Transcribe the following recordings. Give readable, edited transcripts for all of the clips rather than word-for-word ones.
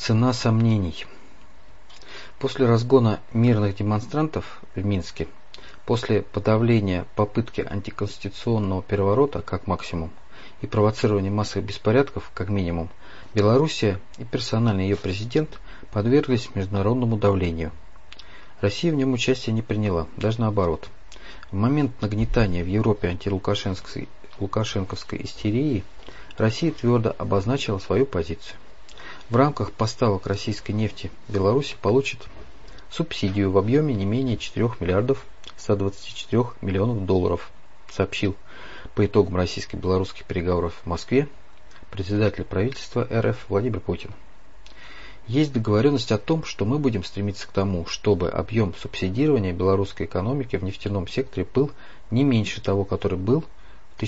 Цена сомнений. После разгона мирных демонстрантов в Минске, после подавления попытки антиконституционного переворота как максимум и провоцирования массовых беспорядков как минимум, Белоруссия и персонально ее президент подверглись международному давлению. Россия в нем участия не приняла, даже наоборот. В момент нагнетания в Европе антилукашенковской истерии Россия твердо обозначила свою позицию. В рамках поставок российской нефти Беларусь получит субсидию в объеме не менее 4 миллиардов 124 миллионов долларов, сообщил по итогам российско-белорусских переговоров в Москве председатель правительства РФ Владимир Путин. Есть договоренность о том, что мы будем стремиться к тому, чтобы объем субсидирования белорусской экономики в нефтяном секторе был не меньше того, который был в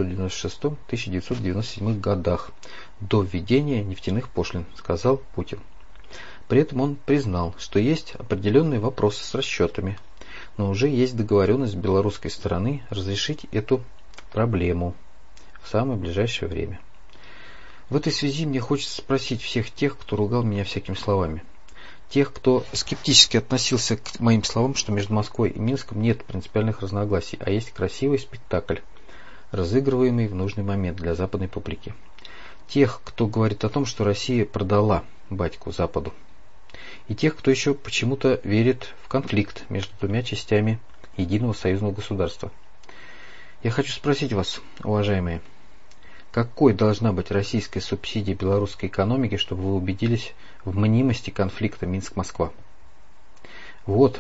1996-1997 годах до введения нефтяных пошлин, сказал Путин. При этом он признал, что есть определенные вопросы с расчетами, но уже есть договоренность с белорусской стороны разрешить эту проблему в самое ближайшее время. В этой связи мне хочется спросить всех тех, кто ругал меня всякими словами. Тех, кто скептически относился к моим словам, что между Москвой и Минском нет принципиальных разногласий, а есть красивый спектакль, разыгрываемый в нужный момент для западной публики. Тех, кто говорит о том, что Россия продала батьку Западу. И тех, кто еще почему-то верит в конфликт между двумя частями единого союзного государства. Я хочу спросить вас, уважаемые, какой должна быть российская субсидия белорусской экономики, чтобы вы убедились в мнимости конфликта Минск-Москва? Вот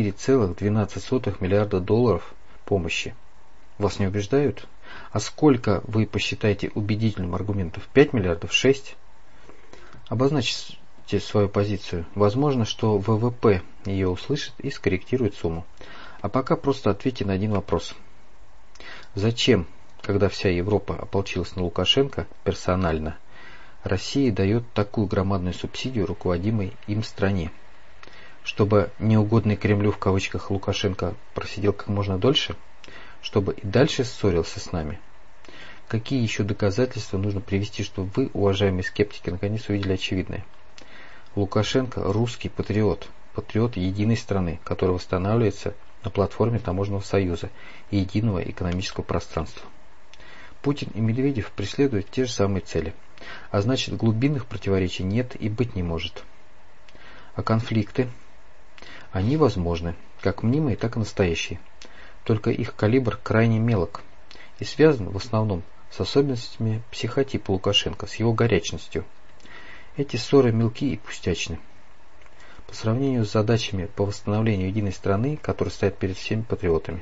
4,12 миллиарда долларов помощи. Вас не убеждают? А сколько вы посчитаете убедительным аргументов? 5 миллиардов? 6? Обозначьте свою позицию. Возможно, что ВВП ее услышит и скорректирует сумму. А пока просто ответьте на один вопрос. Зачем, когда вся Европа ополчилась на Лукашенко персонально, Россия дает такую громадную субсидию руководимой им стране? Чтобы неугодный Кремлю в кавычках Лукашенко просидел как можно дольше? Чтобы и дальше ссорился с нами? Какие еще доказательства нужно привести, чтобы вы, уважаемые скептики, наконец увидели очевидное? Лукашенко русский патриот, патриот единой страны, который восстанавливается на платформе таможенного союза и единого экономического пространства. Путин и Медведев преследуют те же самые цели, а значит глубинных противоречий нет и быть не может. А конфликты? Они возможны, как мнимые, так и настоящие. Только их калибр крайне мелок и связан в основном с особенностями психотипа Лукашенко, с его горячностью. Эти ссоры мелки и пустячны по сравнению с задачами по восстановлению единой страны, которые стоят перед всеми патриотами.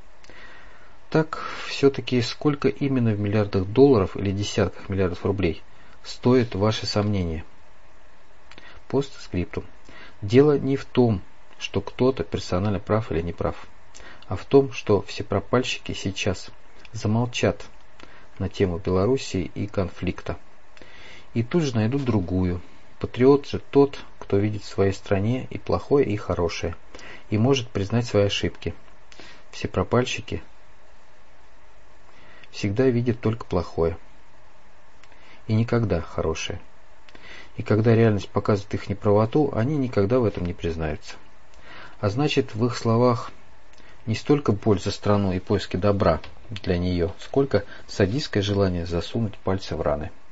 Так, все-таки сколько именно в миллиардах долларов или десятках миллиардов рублей стоят ваши сомнения? Постскриптум. Дело не в том, что кто-то персонально прав или не прав, а в том, что все пропальщики сейчас замолчат на тему Белоруссии и конфликта. И тут же найдут другую. Патриот же тот, кто видит в своей стране и плохое, и хорошее, и может признать свои ошибки. Все пропальщики всегда видят только плохое и никогда хорошее. И когда реальность показывает их неправоту, они никогда в этом не признаются. А значит, в их словах не столько боль за страну и поиски добра для нее, сколько садистское желание засунуть пальцы в раны.